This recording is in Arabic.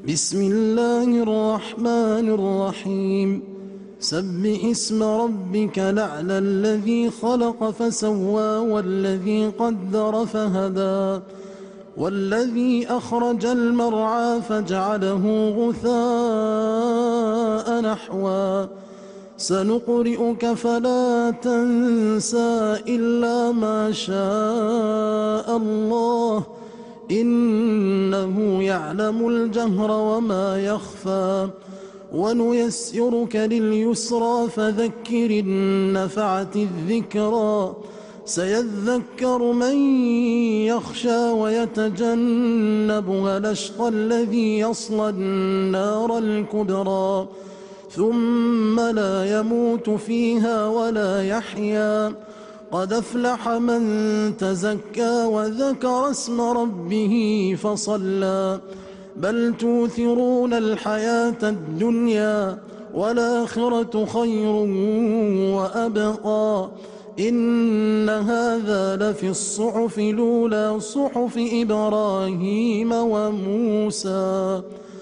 بسم الله الرحمن الرحيم سبح اسم ربك الأعلى الذي خلق فسوى والذي قدر فهدى والذي أخرج المرعى فجعله غثاء نحوا سنقرئك فلا تنسى إلا ما شاء الله إنه يعلم الجهر وما يخفى ونيسرك لليسرى فذكر إن نفعت الذكرى سيذكر من يخشى ويتجنبها الأشقى الذي يصلى النار الكبرى ثم لا يموت فيها ولا يحيا قد أفلح من تزكى وذكر اسم ربه فصلى بل توثرون الحياة الدنيا والآخرة خير وأبقى إن هذا لفي الصحف الأولى صحف إبراهيم وموسى